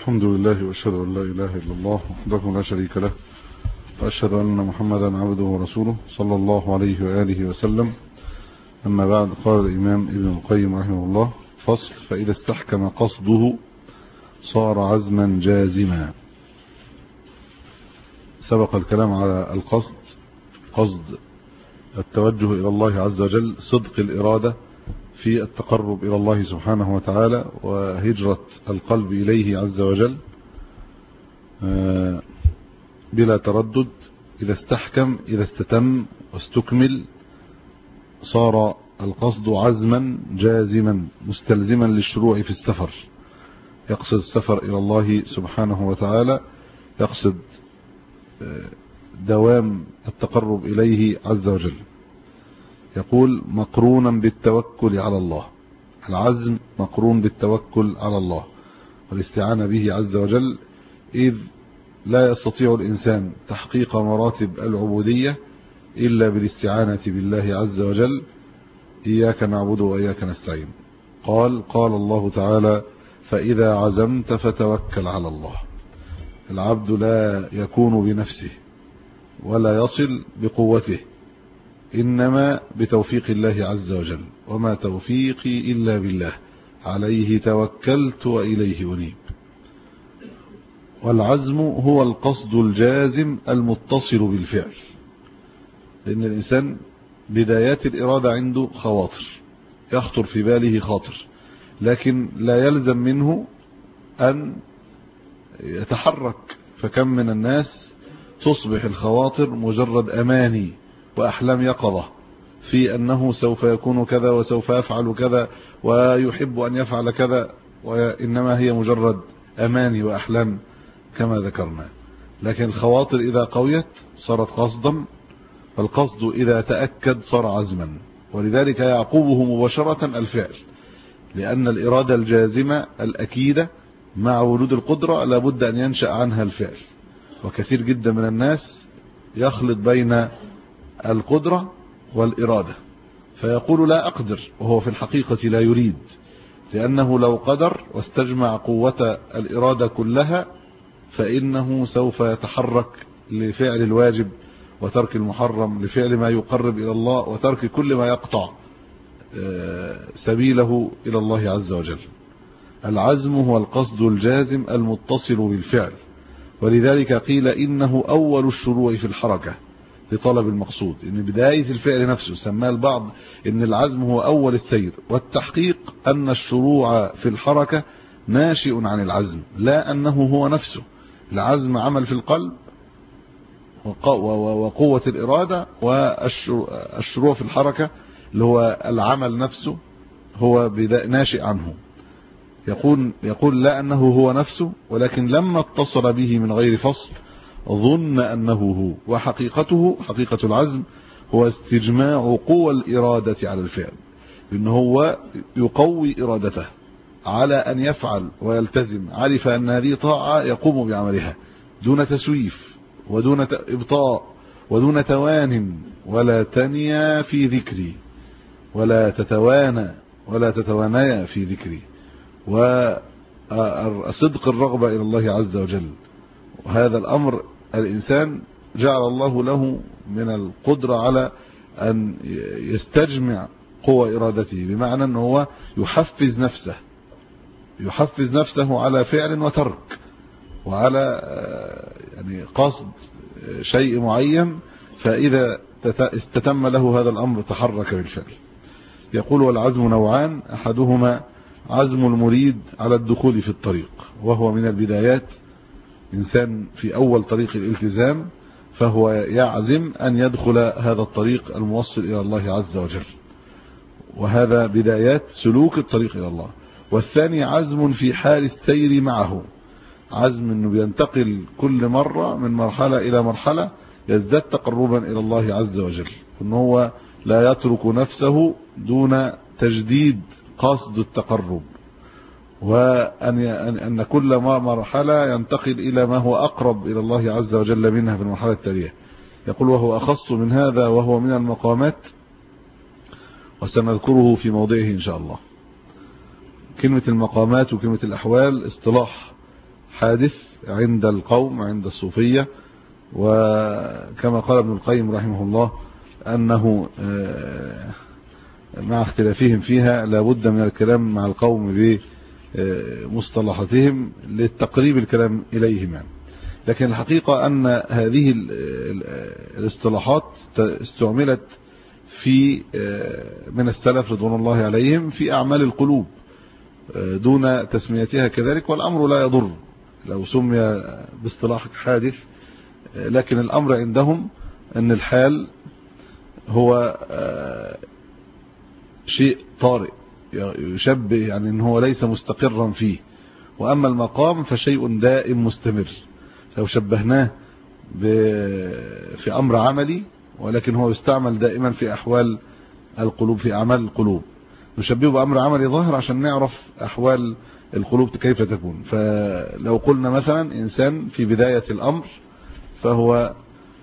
الحمد لله وأشهد أن لا إله إلا الله وحده لا شريك له وأشهد أن محمدا عبده ورسوله صلى الله عليه وآله وسلم. أما بعد، قال الإمام ابن القيم رحمه الله: فصل: فإذا استحكم قصده صار عزما جازما. سبق الكلام على القصد، قصد التوجه إلى الله عز وجل، صدق الإرادة في التقرب إلى الله سبحانه وتعالى وهجرة القلب إليه عز وجل بلا تردد. إذا استحكم، إذا استتم واستكمل، صار القصد عزما جازما مستلزما للشروع في السفر. يقصد السفر إلى الله سبحانه وتعالى، يقصد دوام التقرب إليه عز وجل. يقول: مقرونا بالتوكل على الله. العزم مقرون بالتوكل على الله والاستعانة به عز وجل، إذ لا يستطيع الإنسان تحقيق مراتب العبودية إلا بالاستعانة بالله عز وجل. إياك نعبد وإياك نستعين. قال الله تعالى: فإذا عزمت فتوكل على الله. العبد لا يكون بنفسه ولا يصل بقوته، إنما بتوفيق الله عز وجل. وما توفيقي إلا بالله، عليه توكلت وإليه أنيب. والعزم هو القصد الجازم المتصل بالفعل، لأن الإنسان بدايات الإرادة عنده خواطر، يخطر في باله خاطر، لكن لا يلزم منه أن يتحرك. فكم من الناس تصبح الخواطر مجرد أماني وأحلام يقظة في أنه سوف يكون كذا وسوف يفعل كذا ويحب أن يفعل كذا، وإنما هي مجرد أماني وأحلام كما ذكرنا. لكن الخواطر إذا قويت صارت قصدا، والقصد إذا تأكد صار عزما. ولذلك يعقبه مباشرة الفعل، لأن الإرادة الجازمة الأكيدة مع وجود القدرة لابد أن ينشأ عنها الفعل. وكثير جدا من الناس يخلط بين القدرة والإرادة، فيقول لا أقدر وهو في الحقيقة لا يريد، لأنه لو قدر واستجمع قوة الإرادة كلها فإنه سوف يتحرك لفعل الواجب وترك المحرم، لفعل ما يقرب إلى الله وترك كل ما يقطع سبيله إلى الله عز وجل. العزم هو القصد الجازم المتصل بالفعل، ولذلك قيل إنه أول الشروع في الحركة لطلب المقصود. إن بداية الفعل نفسه سماه البعض إن العزم هو أول السير، والتحقيق أن الشروع في الحركة ناشئ عن العزم، لا أنه هو نفسه. العزم عمل في القلب وقوة الإرادة، والشروع في الحركة اللي هو العمل نفسه هو ناشئ عنه. يقول لا أنه هو نفسه، ولكن لما اتصل به من غير فصل ظن أنه هو. وحقيقته، حقيقة العزم، هو استجماع قوى الإرادة على الفعل، إن هو يقوي إرادته على أن يفعل ويلتزم. عرف أن هذه طاعة يقوم بعملها دون تسويف ودون إبطاء ودون توان، ولا تنيا في ذكري، ولا تتوانيا في ذكري، وصدق الرغبة إلى الله عز وجل. وهذا الأمر الإنسان جعل الله له من القدرة على أن يستجمع قوة إرادته، بمعنى أنه هو يحفز نفسه على فعل وترك، وعلى يعني قصد شيء معين، فإذا استتم له هذا الأمر تحرك بالفعل. يقول: والعزم نوعان: أحدهما عزم المريد على الدخول في الطريق، وهو من البدايات. إنسان في أول طريق الالتزام فهو يعزم أن يدخل هذا الطريق الموصل إلى الله عز وجل، وهذا بدايات سلوك الطريق إلى الله. والثاني عزم في حال السير معه، عزم أنه بينتقل كل مرة من مرحلة إلى مرحلة يزداد تقربا إلى الله عز وجل، أنه هو لا يترك نفسه دون تجديد قصد التقرب، وأن كل مرحلة ينتقل إلى ما هو أقرب إلى الله عز وجل منها في المرحلة التالية. يقول: وهو أخص من هذا، وهو من المقامات، وسنذكره في موضعه إن شاء الله. كلمة المقامات وكلمة الأحوال اصطلاح حادث عند القوم عند الصوفية. وكما قال ابن القيم رحمه الله أنه مع اختلافهم فيها لابد من الكلام مع القوم بمصطلحاتهم للتقريب الكلام إليهم يعني. لكن الحقيقة أن هذه الاصطلاحات استعملت في من السلف رضوان الله عليهم في أعمال القلوب دون تسميتها كذلك، والأمر لا يضر لو سمي باصطلاح حادث، لكن الأمر عندهم أن الحال هو شيء طارئ يشبه يعني أنه هو ليس مستقرا فيه، وأما المقام فشيء دائم مستمر. لو شبهناه في أمر عملي ولكن هو يستعمل دائما في أحوال القلوب في أعمال القلوب، نشبهه بأمر عملي ظاهر عشان نعرف أحوال القلوب كيف تكون. فلو قلنا مثلا إنسان في بداية الأمر فهو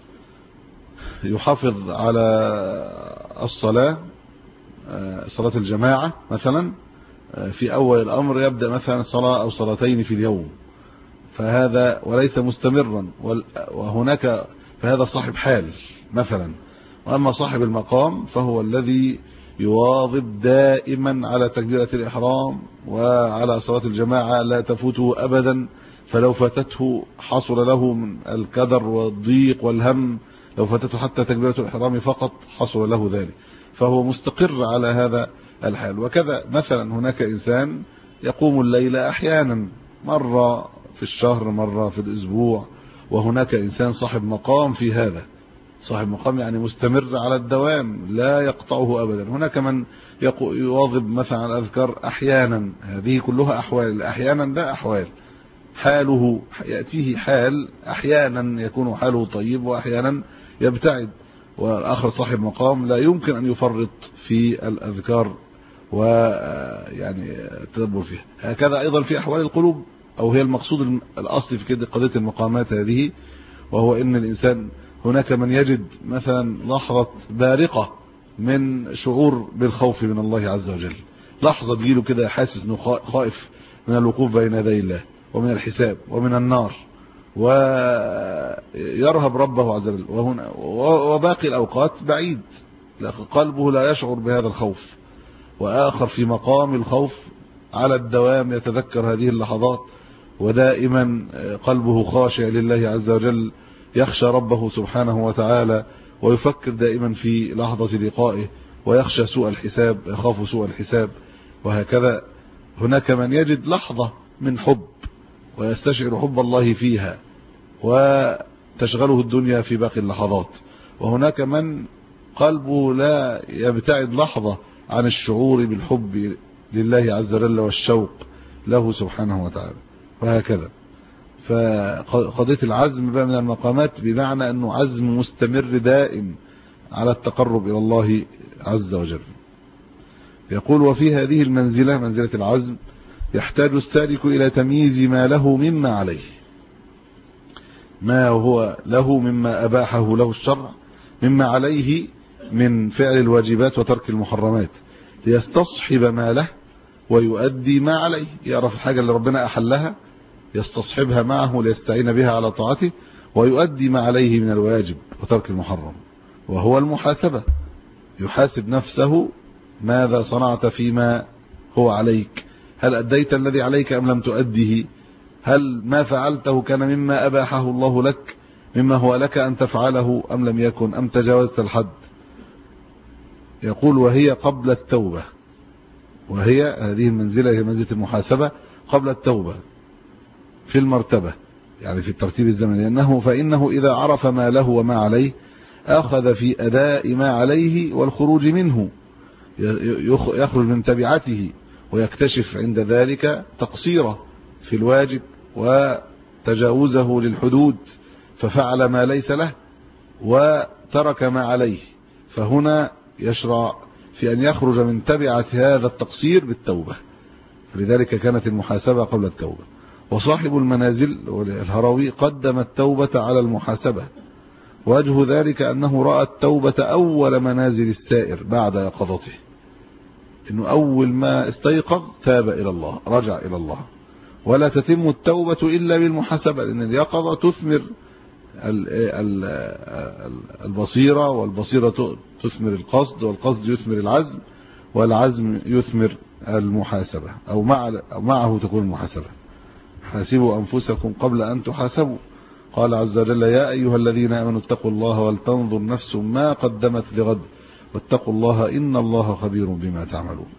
يحافظ على الصلاة صلاة الجماعة مثلا، في أول الأمر يبدأ مثلا صلاة أو صلاتين في اليوم، فهذا وليس مستمرا، وهناك فهذا صاحب حال مثلا. وأما صاحب المقام فهو الذي يواظب دائما على تكبيرة الإحرام وعلى صلاة الجماعة لا تفوته أبدا، فلو فاتته حصل له من الكدر والضيق والهم، لو فاتته حتى تكبيرة الإحرام فقط حصل له ذلك، فهو مستقر على هذا الحال. وكذا مثلا هناك إنسان يقوم الليل أحيانا مرة في الشهر مرة في الأسبوع، وهناك إنسان صاحب مقام في هذا، صاحب مقام يعني مستمر على الدوام لا يقطعه أبدا. هناك من يواظب مثلا على الأذكار أحيانا، هذه كلها أحوال، أحيانا ده أحوال، حاله يأتيه حال أحيانا يكون حاله طيب وأحيانا يبتعد. والآخر صاحب مقام لا يمكن أن يفرط في الأذكار ويعني التدبر فيها. هكذا أيضا في أحوال القلوب، أو هي المقصود الأصلي في قضية المقامات هذه، وهو إن الإنسان هناك من يجد مثلا لحظة بارقة من شعور بالخوف من الله عز وجل، لحظة تجيله كده حاسس انه خائف من الوقوف بين يدي الله ومن الحساب ومن النار، ويرهب ربه عز وجل، وباقي الأوقات بعيد قلبه لا يشعر بهذا الخوف. وآخر في مقام الخوف على الدوام يتذكر هذه اللحظات، ودائما قلبه خاشع لله عز وجل، يخشى ربه سبحانه وتعالى، ويفكر دائما في لحظة لقائه، ويخشى سوء الحساب، يخاف سوء الحساب. وهكذا هناك من يجد لحظة من حب ويستشعر حب الله فيها وتشغله الدنيا في باقي اللحظات، وهناك من قلبه لا يبتعد لحظة عن الشعور بالحب لله عز وجل والشوق له سبحانه وتعالى. وهكذا فقضية العزم بقى من المقامات بمعنى أنه عزم مستمر دائم على التقرب إلى الله عز وجل. يقول: وفي هذه المنزلة منزلة العزم يحتاج السالك إلى تمييز ما له مما عليه، ما هو له مما أباحه له الشرع، مما عليه من فعل الواجبات وترك المحرمات، ليستصحب ما له ويؤدي ما عليه. يعرف الحاجة اللي ربنا أحلها يستصحبها معه ليستعين بها على طاعته، ويؤدي ما عليه من الواجب وترك المحرم، وهو المحاسبة. يحاسب نفسه: ماذا صنعت فيما هو عليك؟ هل أديت الذي عليك أم لم تؤديه؟ هل ما فعلته كان مما أباحه الله لك، مما هو لك أن تفعله أم لم يكن، أم تجاوزت الحد؟ يقول: وهي قبل التوبة. وهي هذه المنزلة هي منزلة المحاسبة قبل التوبة في المرتبة، يعني في الترتيب الزمني، لأنه فإنه إذا عرف ما له وما عليه أخذ في أداء ما عليه والخروج منه، يخرج من تبعته، ويكتشف عند ذلك تقصيره في الواجب وتجاوزه للحدود، ففعل ما ليس له وترك ما عليه. فهنا يشرع في أن يخرج من تبعة هذا التقصير بالتوبة، فلذلك كانت المحاسبة قبل التوبة. وصاحب المنازل الهروي قدم التوبة على المحاسبة، وجه ذلك أنه رأى التوبة أول منازل السائر بعد يقظته، إنه أول ما استيقظ تاب إلى الله، رجع إلى الله، ولا تتم التوبة إلا بالمحاسبة، لأن اليقظة تثمر البصيرة، والبصيرة تثمر القصد، والقصد يثمر العزم، والعزم يثمر المحاسبة، أو معه تكون المحاسبة. حاسبوا أنفسكم قبل أن تحاسبوا. قال عز وجل: يا أيها الذين آمنوا اتقوا الله ولتنظر نفس ما قدمت لغد واتقوا الله إن الله خبير بما تعملون.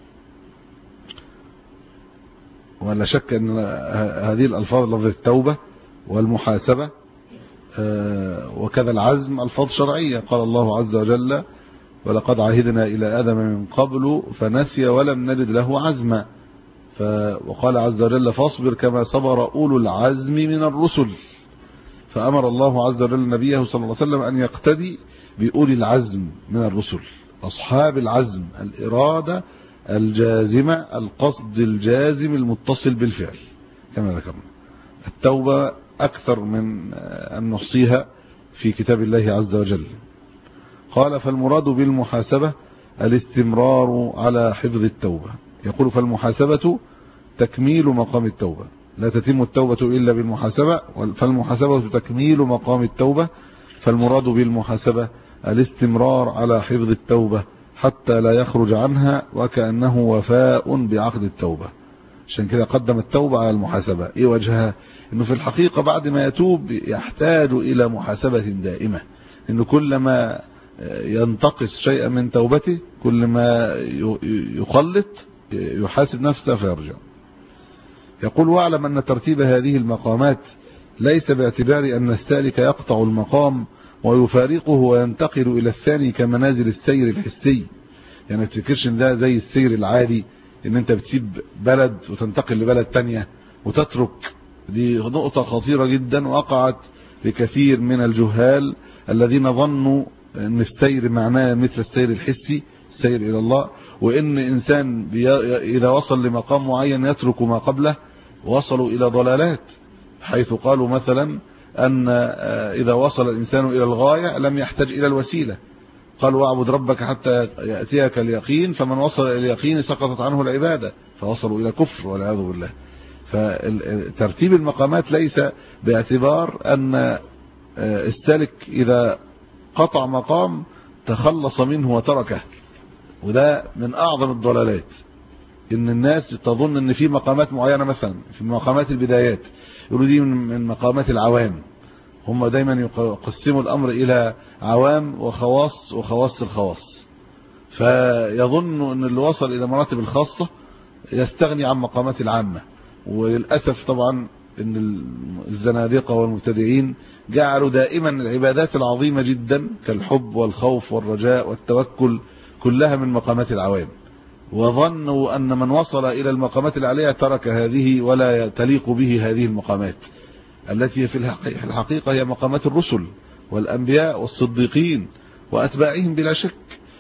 ولا شك أن هذه الألفاظ، لفظ التوبة والمحاسبة وكذا العزم، ألفاظ شرعية. قال الله عز وجل: ولقد عهدنا إلى آدم من قبل فنسي ولم نجد له عزما. وقال عز وجل: فاصبر كما صبر أولو العزم من الرسل. فأمر الله عز وجل نبيه صلى الله عليه وسلم أن يقتدي بأولي العزم من الرسل، أصحاب العزم، الإرادة الجازمة، القصد الجازم المتصل بالفعل كما ذكرنا. التوبة أكثر من أن نحصيها في كتاب الله عز وجل. قال: فالمراد بالمحاسبة الاستمرار على حفظ التوبة. يقول: فالمحاسبة تكميل مقام التوبة، لا تتم التوبة إلا بالمحاسبة، فالمحاسبة تكميل مقام التوبة. فالمراد بالمحاسبة الاستمرار على حفظ التوبة حتى لا يخرج عنها، وكأنه وفاء بعقد التوبة. عشان كده قدم التوبة على المحاسبة. ايه وجهها؟ انه في الحقيقة بعد ما يتوب يحتاج الى محاسبة دائمة، انه كلما ينتقص شيئا من توبته كلما يخلط يحاسب نفسه فيرجع. يقول: واعلم أن ترتيب هذه المقامات ليس باعتبار أن السالك يقطع المقام ويفارقه وينتقل إلى الثاني كمنازل السير الحسي. يعني ما تفكرش ان ده زي السير العادي، ان انت بتسيب بلد وتنتقل لبلد تانية وتترك. دي نقطة خطيرة جدا، وقعت لكثير من الجهال الذين ظنوا ان السير معناه مثل السير الحسي، السير إلى الله، وان انسان اذا وصل لمقام معين يترك ما قبله. وصلوا الى ضلالات، حيث قالوا مثلا ان اذا وصل الانسان الى الغاية لم يحتاج الى الوسيلة. قالوا: واعبد ربك حتى يأتيك اليقين، فمن وصل الى اليقين سقطت عنه العبادة، فوصلوا الى كفر والعياذ بالله. فترتيب المقامات ليس باعتبار ان السالك اذا قطع مقام تخلص منه وتركه، وده من اعظم الضلالات. ان الناس تظن ان في مقامات معينة، مثلا في مقامات البدايات يقولوا دي من مقامات العوام. هم دايما يقسموا الامر الى عوام وخواص وخواص الخواص، فيظن ان اللي وصل الى مراتب الخاصة يستغني عن مقامات العامة. وللأسف طبعا ان الزنادقة والمبتدعين جعلوا دائما العبادات العظيمة جدا كالحب والخوف والرجاء والتوكل كلها من مقامات العوام، وظنوا أن من وصل إلى المقامات العالية ترك هذه ولا تليق به هذه المقامات، التي في الحقيقة هي مقامات الرسل والأنبياء والصديقين وأتباعهم بلا شك.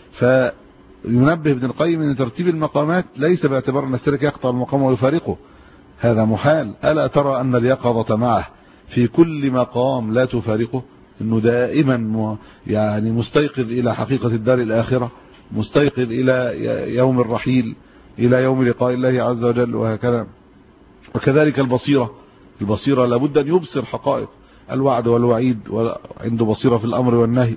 فينبه ابن القيم أن ترتيب المقامات ليس باعتبار أن السالك يقطع المقام ويفارقه، هذا محال. ألا ترى أن اليقظة معه في كل مقام لا تفارقه، أنه دائما يعني مستيقظ إلى حقيقة الدار الآخرة، مستيقظ إلى يوم الرحيل، إلى يوم لقاء الله عز وجل، وهكذا. وكذلك البصيرة لابد أن يبصر حقائق الوعد والوعيد، وعنده بصيرة في الأمر والنهي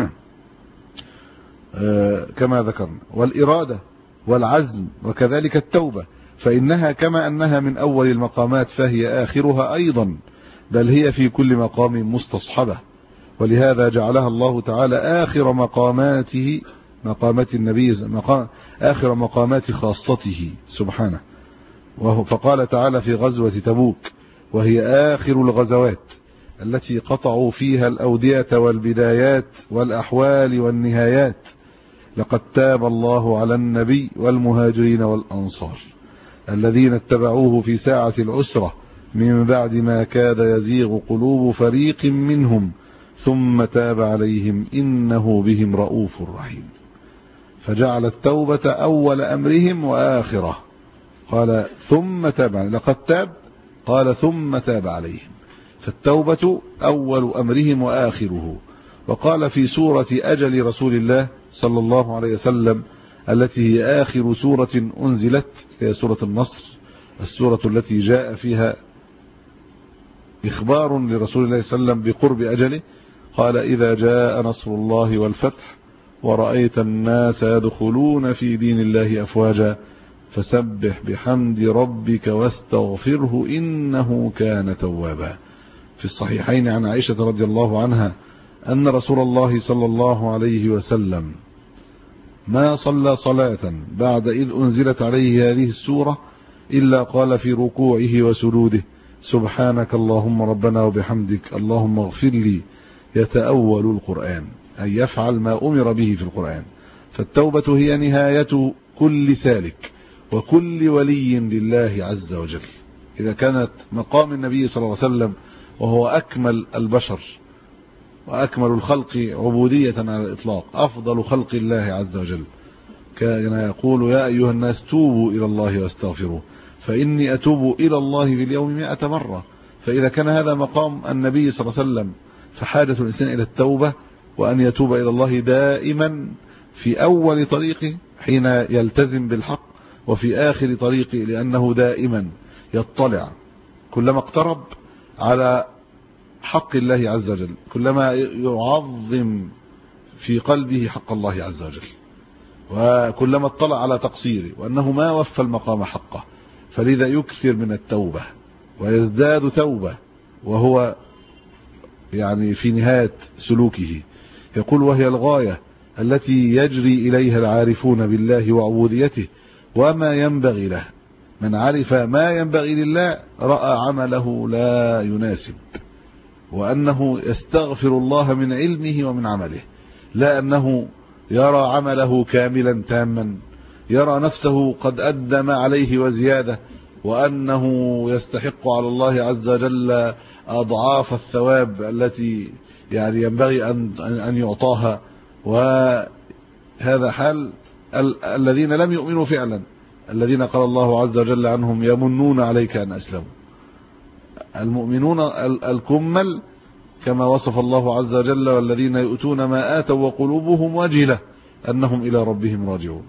كما ذكرنا. والإرادة والعزم وكذلك التوبة، فإنها كما أنها من أول المقامات فهي آخرها أيضا، بل هي في كل مقام مستصحبة. ولهذا جعلها الله تعالى آخر مقاماته، مقامات النبي، آخر مقامات خاصته سبحانه. فقال تعالى في غزوة تبوك: وهي آخر الغزوات التي قطعوا فيها الأودية والبدايات والأحوال والنهايات، لقد تاب الله على النبي والمهاجرين والأنصار الذين اتبعوه في ساعة العسرة من بعد ما كاد يزيغ قلوب فريق منهم ثم تاب عليهم إنه بهم رؤوف رحيم. فجعل التوبة أول أمرهم وآخره، قال ثم تاب، لقد تاب، قال ثم تاب عليهم. فالتوبة أول أمرهم وآخره. وقال في سورة أجل رسول الله صلى الله عليه وسلم التي هي آخر سورة أنزلت، هي سورة النصر: السورة التي جاء فيها إخبار لرسول الله صلى الله عليه وسلم بقرب أجله. قال إذا جاء نصر الله والفتح ورأيت الناس يدخلون في دين الله أفواجا فسبح بحمد ربك واستغفره إنه كان توابا. في الصحيحين عن عائشة رضي الله عنها أن رسول الله صلى الله عليه وسلم ما صلى صلاة بعد إذ أنزلت عليه هذه السورة إلا قال في ركوعه وسجوده سبحانك اللهم ربنا وبحمدك اللهم اغفر لي، يتأول القرآن أي يفعل ما أمر به في القرآن. فالتوبة هي نهاية كل سالك وكل ولي لله عز وجل. إذا كانت مقام النبي صلى الله عليه وسلم وهو أكمل البشر وأكمل الخلق عبودية على الإطلاق، أفضل خلق الله عز وجل، كان يقول يا أيها الناس توبوا إلى الله واستغفروه فإني أتوب إلى الله في اليوم 100 مرة. فإذا كان هذا مقام النبي صلى الله عليه وسلم فحاجة الإنسان إلى التوبة وأن يتوب إلى الله دائما في أول طريقه حين يلتزم بالحق وفي آخر طريقه، لأنه دائما يطلع كلما اقترب على حق الله عز وجل، كلما يعظم في قلبه حق الله عز وجل، وكلما اطلع على تقصيره وأنه ما وفى المقام حقه، فلذا يكثر من التوبة ويزداد توبة وهو يعني في نهاية سلوكه. يقول وهي الغاية التي يجري إليها العارفون بالله وعبوديته وما ينبغي له. من عرف ما ينبغي لله رأى عمله لا يناسب، وأنه يستغفر الله من علمه ومن عمله، لا أنه يرى عمله كاملا تاما، يرى نفسه قد أدى ما عليه وزيادة، وأنه يستحق على الله عز وجل أضعاف الثواب التي يعني ينبغي أن يعطاها. وهذا حال الذين لم يؤمنوا فعلا، الذين قال الله عز وجل عنهم يمنون عليك أن أسلموا. المؤمنون الكمل كما وصف الله عز وجل والذين يؤتون ما آتوا وقلوبهم وجلة أنهم إلى ربهم راجعون.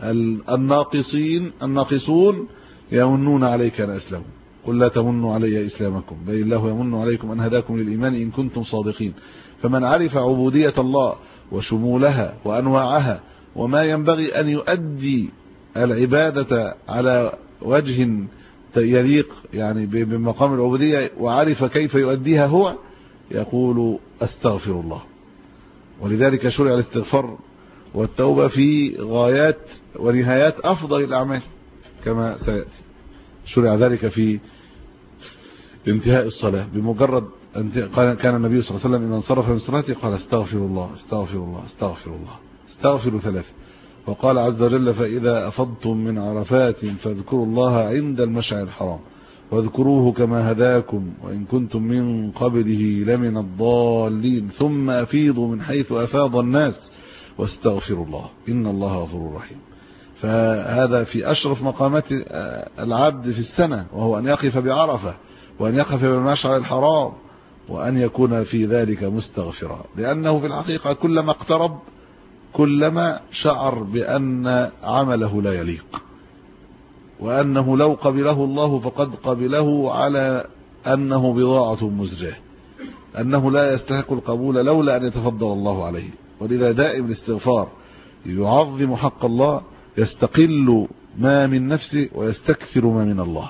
الناقصون يمنون عليك أن أسلموا قل لا تمنوا علي إسلامكم بل الله يمن عليكم أن هداكم للإيمان إن كنتم صادقين. فمن عرف عبودية الله وشمولها وأنواعها وما ينبغي أن يؤدي العبادة على وجه يليق يعني بمقام العبودية وعرف كيف يؤديها هو، يقول أستغفر الله. ولذلك شرع الاستغفار والتوبة في غايات ونهايات أفضل الأعمال كما سيأتي. شرع ذلك في انتهاء الصلاة، بمجرد كان النبي صلى الله عليه وسلم إذا انصرف من صلاته قال استغفر الله استغفر الله استغفر الله استغفر 3. وقال عز وجل فإذا أفضتم من عرفات فاذكروا الله عند المشعر الحرام واذكروه كما هداكم وإن كنتم من قبله لمن الضالين ثم أفيضوا من حيث أفاض الناس واستغفروا الله إن الله غفور رحيم. فهذا في أشرف مقامات العبد في السنة، وهو أن يقف بعرفة وأن يقف بالمشعر الحرام وأن يكون في ذلك مستغفرا، لأنه في الحقيقة كلما اقترب كلما شعر بأن عمله لا يليق، وأنه لو قبله الله فقد قبله على أنه بضاعة مزجاة، أنه لا يستحق القبول لولا أن يتفضل الله عليه. ولذا دائم الاستغفار يعظم حق الله، يستقل ما من نفسه ويستكثر ما من الله.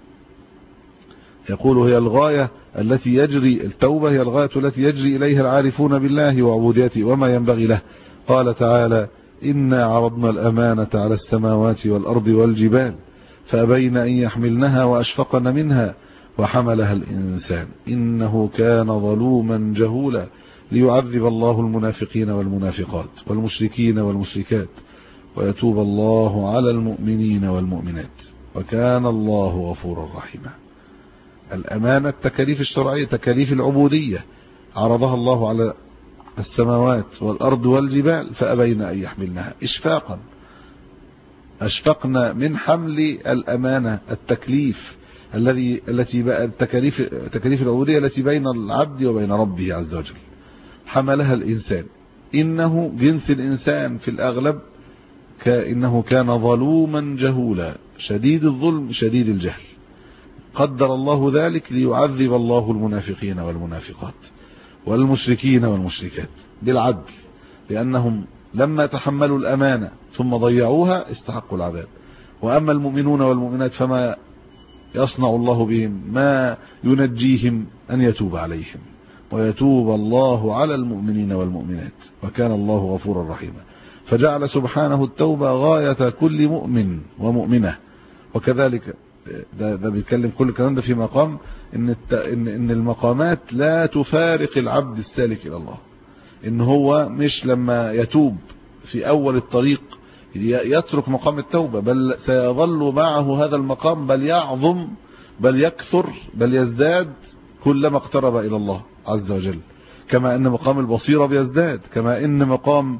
يقول هي الغاية التي يجري التوبة هي الغاية التي يجري إليها العارفون بالله وعبوديته وما ينبغي له. قال تعالى إنا عرضنا الأمانة على السماوات والأرض والجبال فأبين أن يحملنها وأشفقن منها وحملها الإنسان إنه كان ظلوما جهولا ليعذب الله المنافقين والمنافقات والمشركين والمشركات ويتوب الله على المؤمنين والمؤمنات وكان الله غفورا رحيما. الأمانة التكاليف الشرعية تكاليف العبودية عرضها الله على السماوات والأرض والجبال فأبين أن يحملنها أشفقنا من حمل الأمانة التكليف التي بقى تكاليف العبودية التي بين العبد وبين ربه عز وجل. حملها الإنسان، إنه جنس الإنسان في الأغلب إنه كان ظلوما جهولا شديد الظلم شديد الجهل. قدر الله ذلك ليعذب الله المنافقين والمنافقات والمشركين والمشركات بالعدل، لأنهم لما تحملوا الأمانة ثم ضيعوها استحقوا العذاب. وأما المؤمنون والمؤمنات فما يصنع الله بهم ما ينجيهم أن يتوب عليهم، ويتوب الله على المؤمنين والمؤمنات وكان الله غفورا رحيما. فجعل سبحانه التوبة غاية كل مؤمن ومؤمنة. وكذلك ده بيتكلم كل الكلام ده في مقام إن المقامات لا تفارق العبد السالك إلى الله، إن هو مش لما يتوب في أول الطريق يترك مقام التوبة، بل سيظل معه هذا المقام، بل يعظم بل يكثر بل يزداد كلما اقترب إلى الله عز وجل. كما أن مقام البصيرة بيزداد، كما أن مقام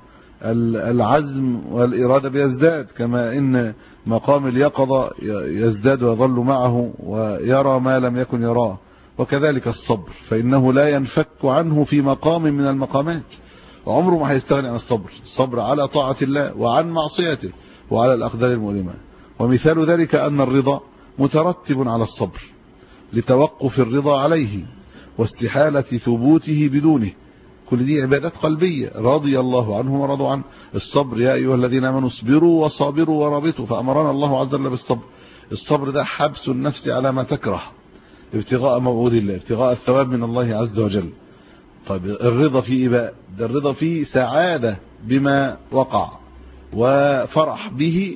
العزم والإرادة بيزداد، كما أن مقام اليقظة يزداد ويظل معه ويرى ما لم يكن يراه. وكذلك الصبر فإنه لا ينفك عنه في مقام من المقامات، وعمره ما هيستغني عن الصبر على طاعة الله وعن معصيته وعلى الأقدار المؤلمة. ومثال ذلك أن الرضا مترتب على الصبر لتوقف الرضا عليه واستحالة ثبوته بدونه. كل دي عبادات قلبية، رضي الله عنهم ورضوا عنه. الصبر يا أيها الذين آمنوا اصبروا وصابروا ورابطوا، فأمرنا الله عز وجل بالصبر. الصبر ده حبس النفس على ما تكره ابتغاء موعود الله، ابتغاء الثواب من الله عز وجل. طيب الرضا فيه بقى؟ ده الرضا فيه سعادة بما وقع وفرح به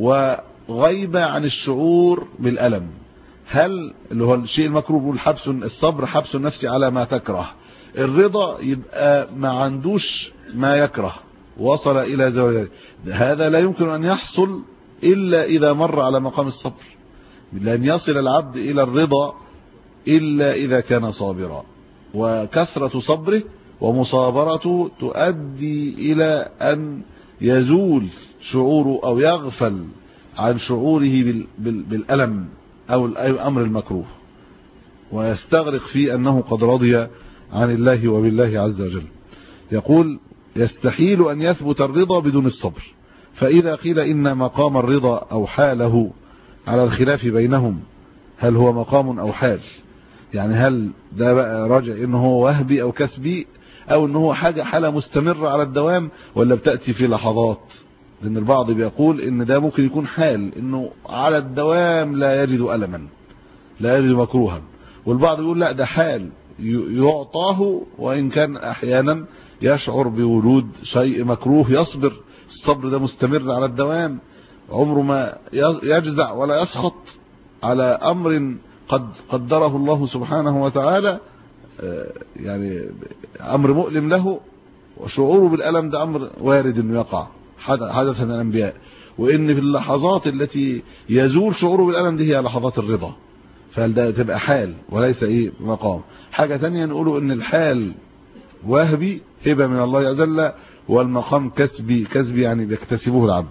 وغيبة عن الشعور بالألم. هل اللي هو الشيء المكروه بيقول حبس الصبر حبس النفس على ما تكره، الرضا يبقى ما عندوش ما يكره وصل إلى زوال ذلك. هذا لا يمكن أن يحصل إلا إذا مر على مقام الصبر. لن يصل العبد إلى الرضا إلا إذا كان صابرا، وكثرة صبره ومصابرته تؤدي إلى أن يزول شعوره أو يغفل عن شعوره بالألم أو الأمر المكروه، ويستغرق في أنه قد رضي عن الله وبالله عز وجل. يقول يستحيل أن يثبت الرضا بدون الصبر. فإذا قيل إن مقام الرضا أو حاله على الخلاف بينهم، هل هو مقام أو حال؟ يعني هل ده بقى راجع إنه هو وهبي أو كسبي، أو إنه هو حالة مستمرة على الدوام، ولا بتأتي في لحظات؟ لأن البعض بيقول إن ده ممكن يكون حال، إنه على الدوام لا يجد ألما لا يجد مكروها، والبعض يقول لا ده حال يعطاه وإن كان أحيانا يشعر بوجود شيء مكروه يصبر. الصبر ده مستمر على الدوام، عمره ما يجزع ولا يسخط على أمر قد قدره الله سبحانه وتعالى، يعني أمر مؤلم له، وشعوره بالألم ده أمر وارد أنه يقع، حدث من الأنبياء. وإن في اللحظات التي يزول شعوره بالألم دي هي لحظات الرضا، فهل ده تبقى حال وليس مقام. حاجة تانية نقوله إن الحال وهبي هبة من الله عز وجل، والمقام كسبي يعني بيكتسبه العبد.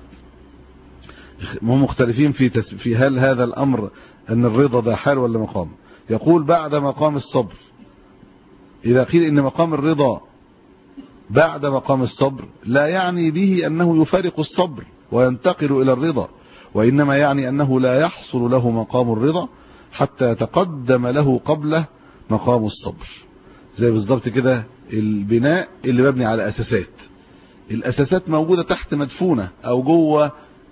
هم مختلفين في هل هذا الأمر أن الرضا ده حال ولا مقام. يقول بعد مقام الصبر، إذا قيل إن مقام الرضا بعد مقام الصبر لا يعني به أنه يفارق الصبر وينتقل إلى الرضا، وإنما يعني أنه لا يحصل له مقام الرضا حتى يتقدم له قبله مقام الصبر. زي بالضبط كده البناء اللي مبني على أساسات، الأساسات موجودة تحت مدفونة أو جوه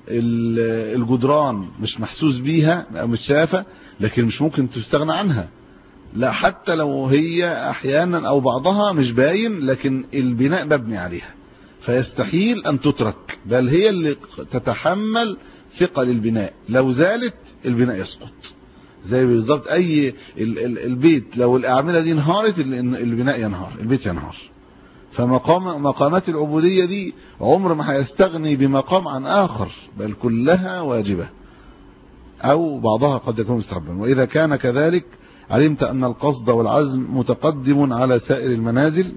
الجدران مش محسوس بيها أو مش شافة، لكن مش ممكن تستغنى عنها. لا حتى لو هي أحيانا أو بعضها مش باين، لكن البناء مبني عليها، فيستحيل أن تترك، بل هي اللي تتحمل ثقل البناء. لو زالت البناء يسقط. زي بالضبط أي البيت لو الأعمدة دي انهارت البناء ينهار، البيت ينهار. فمقامات العبودية دي عمر ما هيستغني بمقام عن آخر، بل كلها واجبة أو بعضها قد يكون مستحبا. وإذا كان كذلك علمت أن القصد والعزم متقدم على سائر المنازل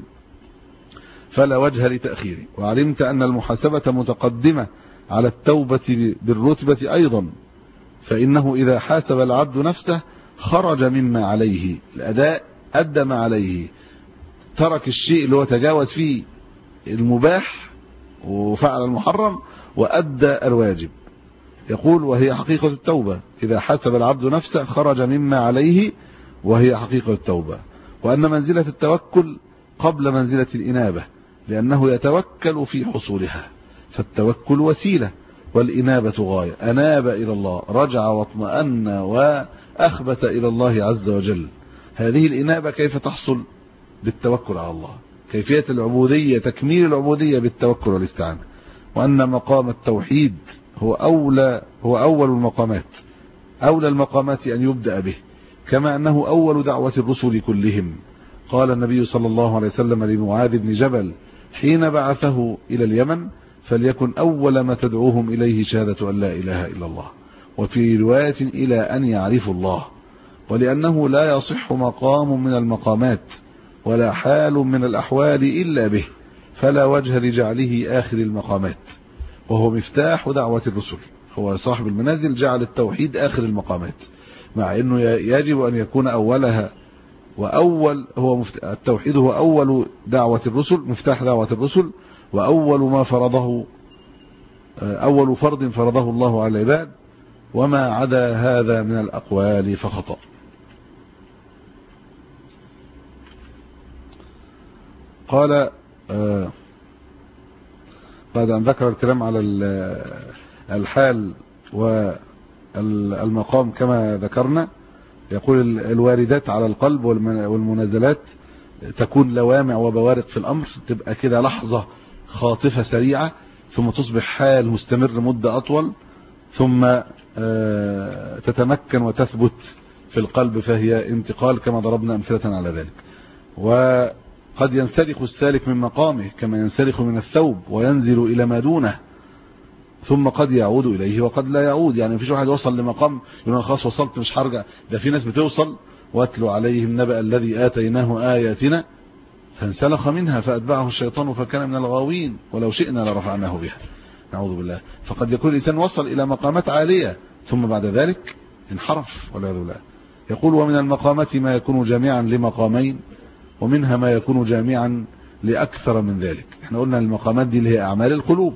فلا وجه لتأخيره، وعلمت أن المحاسبة متقدمة على التوبة بالرتبة أيضا، فإنه إذا حاسب العبد نفسه خرج مما عليه، الأداء أدى ما عليه، ترك الشيء اللي هو تجاوز فيه المباح وفعل المحرم، وأدى الواجب. يقول وهي حقيقة التوبة، إذا حسب العبد نفسه خرج مما عليه، وهي حقيقة التوبة. وأن منزلة التوكل قبل منزلة الإنابة، لأنه يتوكل في حصولها، فالتوكل وسيلة والإنابة غاية. أناب إلى الله، رجع واطمأن وأخبت إلى الله عز وجل. هذه الإنابة كيف تحصل؟ بالتوكل على الله. كيفية العبودية، تكميل العبودية بالتوكل والاستعانة. وأن مقام التوحيد هو أول المقامات، أولى المقامات أن يبدأ به، كما أنه أول دعوة الرسل كلهم. قال النبي صلى الله عليه وسلم لمعاذ بن جبل حين بعثه إلى اليمن: فليكن أول ما تدعوهم إليه شهادة أن لا إله إلا الله، وفي رواية إلى أن يعرفوا الله. ولأنه لا يصح مقام من المقامات ولا حال من الأحوال إلا به، فلا وجه لجعله آخر المقامات، وهو مفتاح دعوة الرسل. هو صاحب المنازل جعل التوحيد آخر المقامات، مع أنه يجب أن يكون أولها، وأول هو التوحيد هو أول دعوة الرسل، مفتاح دعوة الرسل، وأول ما فرضه، أول فرض فرضه الله على العباد، وما عدا هذا من الأقوال فخطأ. قال بعد أن ذكر الكلام على الحال والمقام كما ذكرنا، يقول الواردات على القلب والمنازلات تكون لوامع وبوارق في الأمر، تبقى كده لحظة خاطفة سريعة، ثم تصبح حال مستمر مدة أطول، ثم تتمكن وتثبت في القلب، فهي انتقال كما ضربنا أمثلة على ذلك. وقد ينسلخ السالك من مقامه كما ينسلخ من الثوب وينزل إلى ما دونه، ثم قد يعود إليه وقد لا يعود. يعني مفيش واحد وصل لمقام يقول أنا خلاص وصلت مش هرجع. ده في ناس بتوصل واتلو عليهم نبأ الذي آتيناه آياتنا فانسلخ منها فأتبعه الشيطان فكان من الغاوين ولو شئنا لرفعناه بها. نعوذ بالله. فقد يكون الإنسان وصل إلى مقامات عالية ثم بعد ذلك انحرف والعياذ بالله. يقول ومن المقامات ما يكون جامعا لمقامين، ومنها ما يكون جامعا لأكثر من ذلك. احنا قلنا المقامات دي اللي هي أعمال القلوب،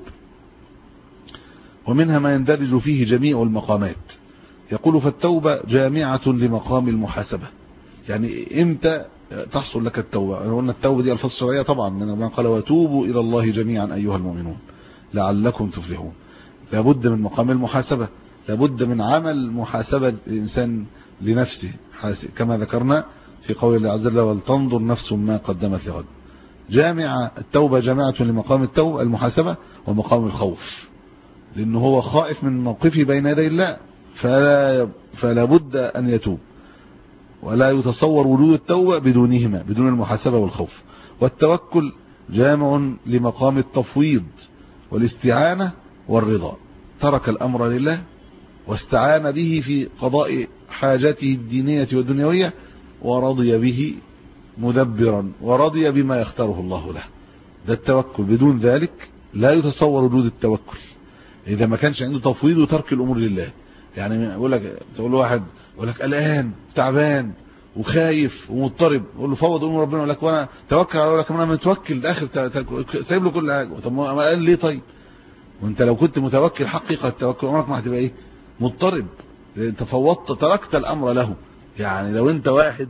ومنها ما يندرج فيه جميع المقامات. يقول فالتوبة جامعة لمقام المحاسبة. يعني امتى تحصل لك التوبة؟ قلنا التوبة دي الفاظ شرعية طبعا، من ربنا قال وتوبوا إلى الله جميعا أيها المؤمنون لعلكم تفلحون. لابد من مقام المحاسبة، لابد من عمل محاسبة الإنسان لنفسه، كما ذكرنا في قول الله عز وجل ولتنظر نفس ما قدمت لغد. جامعة التوبة جامعة لمقام التوبة المحاسبة ومقام الخوف، لأنه هو خائف من موقفه بين يدي الله، فلا بد أن يتوب، ولا يتصور وجود التوبة بدونهما، بدون المحاسبة والخوف. والتوكل جامع لمقام التفويض والاستعانة والرضا، ترك الأمر لله واستعان به في قضاء حاجته الدينية والدنيوية، ورضي به مدبرا، ورضي بما يختاره الله له. ده التوكل. بدون ذلك لا يتصور وجود التوكل إذا ما كانش عنده تفويض وترك الأمور لله. يعني يقول لك، تقول له واحد يقول لك قلقان تعبان وخايف ومضطرب، يقول له فوض امور ربنا، يقول لك وانا توكل على، يقول لك انا متوكل اخر سايب له كل حاجه. طب ما قال ليه طيب؟ وانت لو كنت متوكل حقيقه التوكل عمرك ما هتبقى ايه؟ مضطرب. انت فوضت، تركت الامر له. يعني لو انت واحد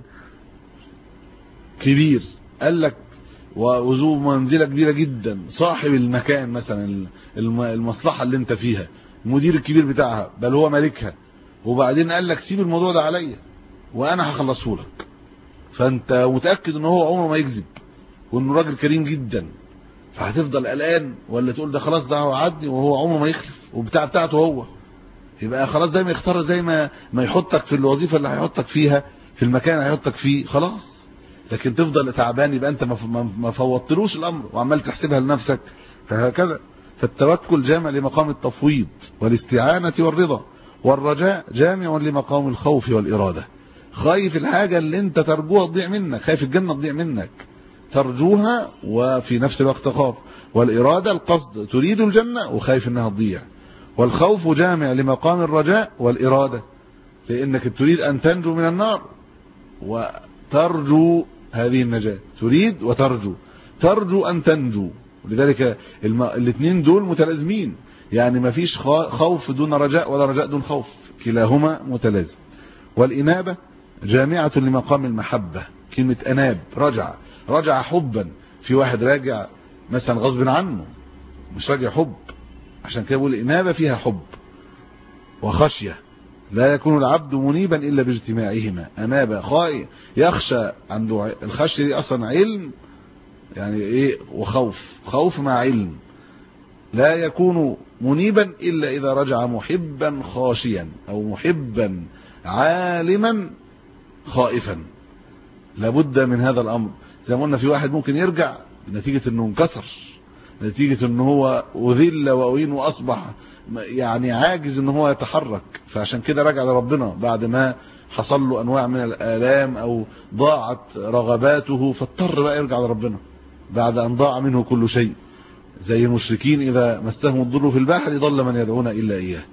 كبير قال لك وذو منزله كبيره جدا، صاحب المكان مثلا، المصلحه اللي انت فيها، المدير الكبير بتاعها، بل هو مالكها، وبعدين قال لك سيب الموضوع ده عليا وانا هخلصه لك، فانت متاكد ان هو عمره ما يكذب وانه راجل كريم جدا، فهتفضل قلقان؟ ولا تقول ده خلاص ده هو عدي وهو عمره ما يخلف بتاعته هو، يبقى خلاص زي ما يختار، زي ما يحطك في الوظيفه اللي هيحطك فيها، في المكان اللي هيحطك فيه خلاص. لكن تفضل تعبان يبقى انت ما فوضتلوش الامر وعمال تحسبها لنفسك. فهكذا فالتوكل جامع لمقام التفويض والاستعانة والرضا، والرجاء جامع لمقام الخوف والإرادة. خايف الحاجة اللي انت ترجوها تضيع منك، خايف الجنة تضيع منك ترجوها وفي نفس الوقت تخاف، والإرادة القصد تريد الجنة وخايف انها تضيع. والخوف جامع لمقام الرجاء والإرادة، لأنك تريد أن تنجو من النار وترجو هذه النجاة، تريد وترجو، ترجو أن تنجو. ولذلك الاثنين دول متلازمين. يعني ما فيش خوف دون رجاء ولا رجاء دون خوف، كلاهما متلازم. والإنابة جامعة لمقام المحبة. كلمة أناب رجع حبا. في واحد راجع مثلا غصب عنه، مش راجع حب، عشان كده بقول الإنابة فيها حب وخشية. لا يكون العبد منيبا إلا باجتماعهما. أناب خائف يخشى، عنده الخشية دي أصلا علم يعني إيه، وخوف، خوف مع علم. لا يكون منيبا إلا إذا رجع محبا خاشيا، أو محبا عالما خائفا. لابد من هذا الأمر. زي ما قلنا في واحد ممكن يرجع نتيجة أنه انكسر، نتيجة أنه هو أذل وأوين وأصبح يعني عاجز أنه هو يتحرك، فعشان كده رجع لربنا بعد ما حصل له أنواع من الآلام أو ضاعت رغباته، فاضطر بقى يرجع لربنا بعد أن ضاع منه كل شيء. زي المشركين إذا مسهم الضر في البحر ضل من يدعون إلا إياه.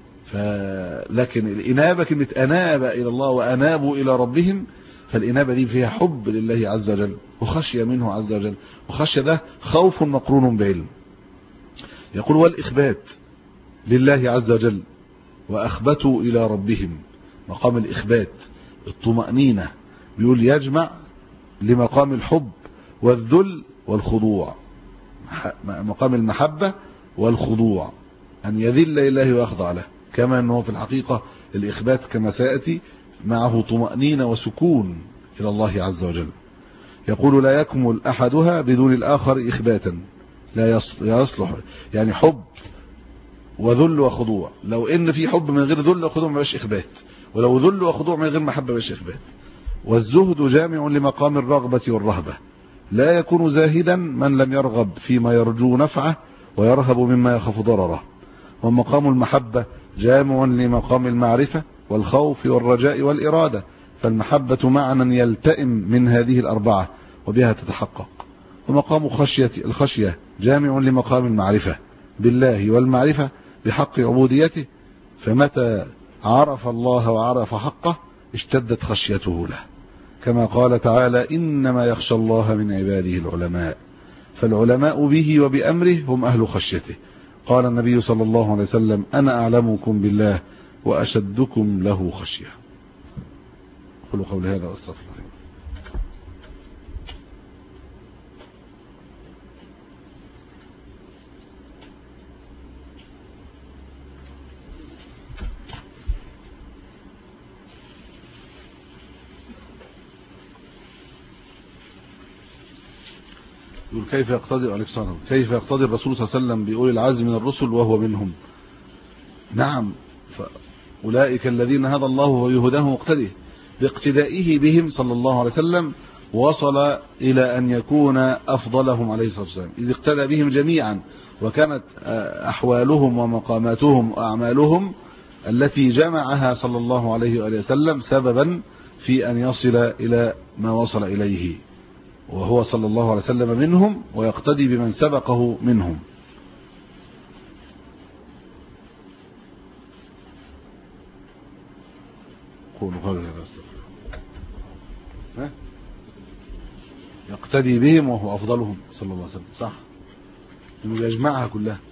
لكن الإنابة كلمة أناب إلى الله وأنابوا إلى ربهم، فالإنابة دي فيها حب لله عز وجل وخشية منه عز وجل، وخشية ده خوف مقرون بعلم. يقول والإخبات لله عز وجل وأخبتوا إلى ربهم. مقام الإخبات الطمأنينة، بيقول يجمع لمقام الحب والذل والخضوع. مقام المحبة والخضوع، أن يذل لله ويخضع له، كما أنه في الحقيقة الإخبات كما سيأتي معه طمأنينة وسكون إلى الله عز وجل. يقول لا يكمل أحدها بدون الآخر إخباتا. لا يصلح يعني حب وذل وخضوع. لو إن في حب من غير ذل وخضوع ما بقاش إخبات، ولو ذل وخضوع من غير محبة ما بقاش إخبات. والزهد جامع لمقام الرغبة والرهبة. لا يكون زاهدا من لم يرغب فيما يرجو نفعه ويرهب مما يخاف ضرره. ومقام المحبة جامع لمقام المعرفة والخوف والرجاء والإرادة، فالمحبة معنى يلتئم من هذه الأربعة وبها تتحقق. ومقام الخشية جامع لمقام المعرفة بالله والمعرفة بحق عبوديته، فمتى عرف الله وعرف حقه اشتدت خشيته له، كما قال تعالى إنما يخشى الله من عباده العلماء. فالعلماء به وبأمره هم أهل خشيته. قال النبي صلى الله عليه وسلم أنا أعلمكم بالله وأشدكم له خشية. قولوا قولي هذا واستغفر الله. يقول كيف يقتضي الرسول صلى الله عليه وسلم بأولي العزم من الرسل وهو منهم؟ نعم، فأولئك الذين هدى الله ويهداه مقتديه. باقتدائه بهم صلى الله عليه وسلم وصل إلى أن يكون أفضلهم عليه الصلاة والسلام، إذ اقتدى بهم جميعا، وكانت أحوالهم ومقاماتهم وأعمالهم التي جمعها صلى الله عليه وآله وسلم سببا في أن يصل إلى ما وصل إليه، وهو صلى الله عليه وسلم منهم ويقتدي بمن سبقه منهم. قولوا هذا يقتدي بهم وهو أفضلهم صلى الله عليه وسلم، صح، إنه يجمعها كلها.